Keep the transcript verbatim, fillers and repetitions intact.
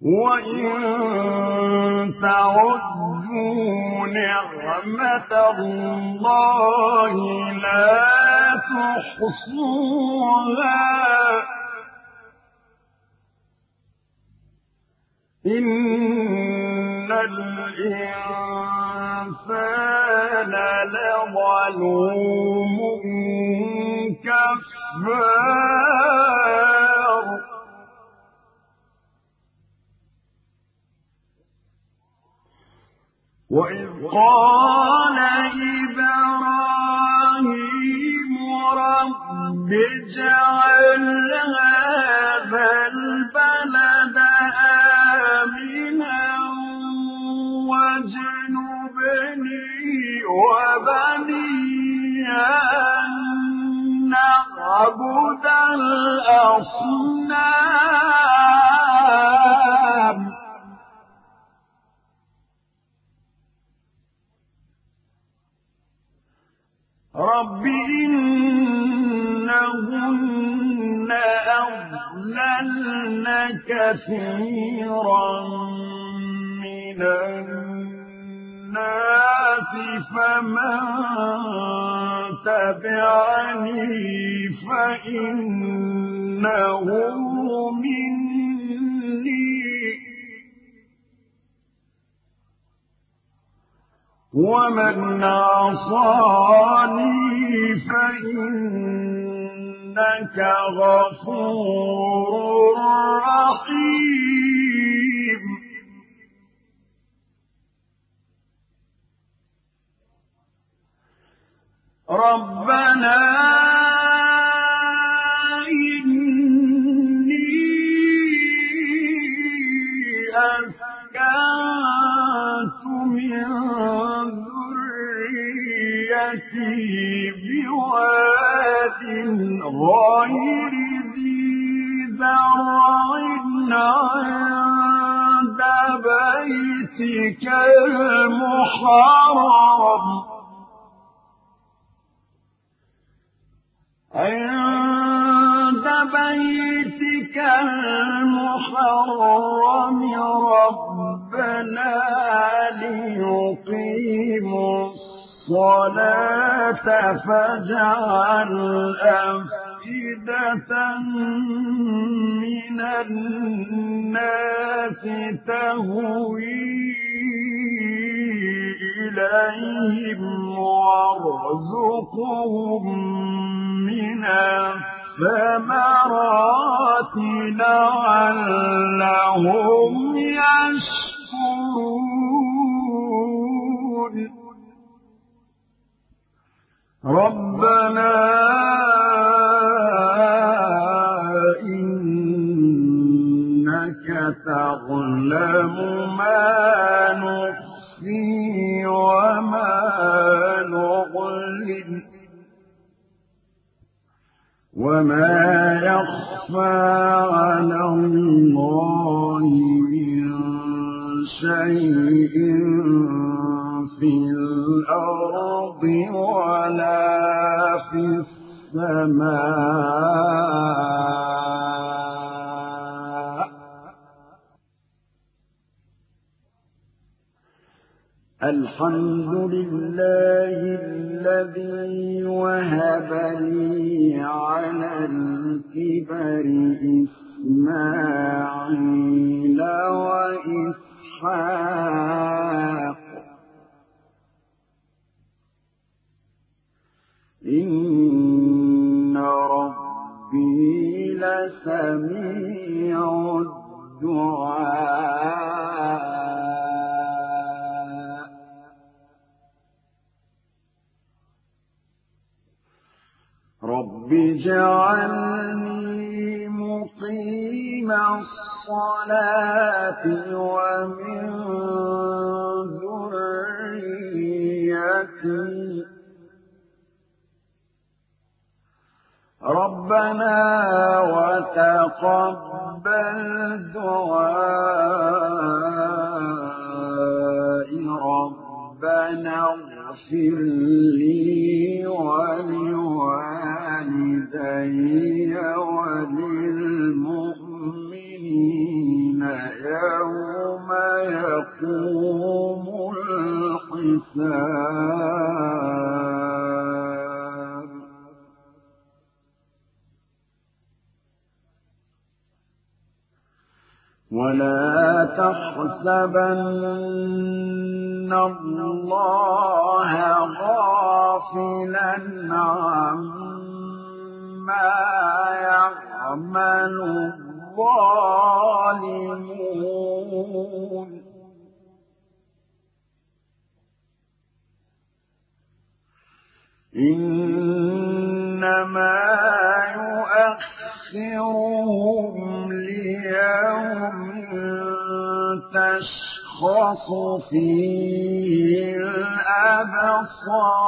وإن تعدوا نعمة الله لا تحصوها إن الإنسان لظلوم كفار وإذ قال إبراهيم رب اجعل هذا البلد آمنا واجنبني وبني أن نعبد الأصنام رب إنهن أضللن كثيرا من الناس فمن تبعني فإنه مني ومن عصاني فإنك غفور رحيم ربنا إني أسكنت من بواد غير ذي زرع عند بيتك المحرم عند بيتك المحرم ربنا ليقيموا الصلاة فاجعل أفئدة من الناس تهوي إليهم وارزقهم من الثمرات لعلهم يشكرون ربنا إنك تعلم ما نخفي وما نعلن وما يخفى على الله من شيء في الأرض ولا في السماء الحمد لله الذي وهب لي على الكبر إسماعيل وإسحاق إن ربي لسميع الدعاء رب اجعلني مقيم الصلاة ومن ذريتي ربنا وتقبل دعائي ربنا اغفر لي ولوالدي وللمؤمنين يوم يقوم الحساب ولا تحسبن الله غافلا عما يعمل الظالمون إنما يؤخرهم ليوم تشخص فيه الأبصار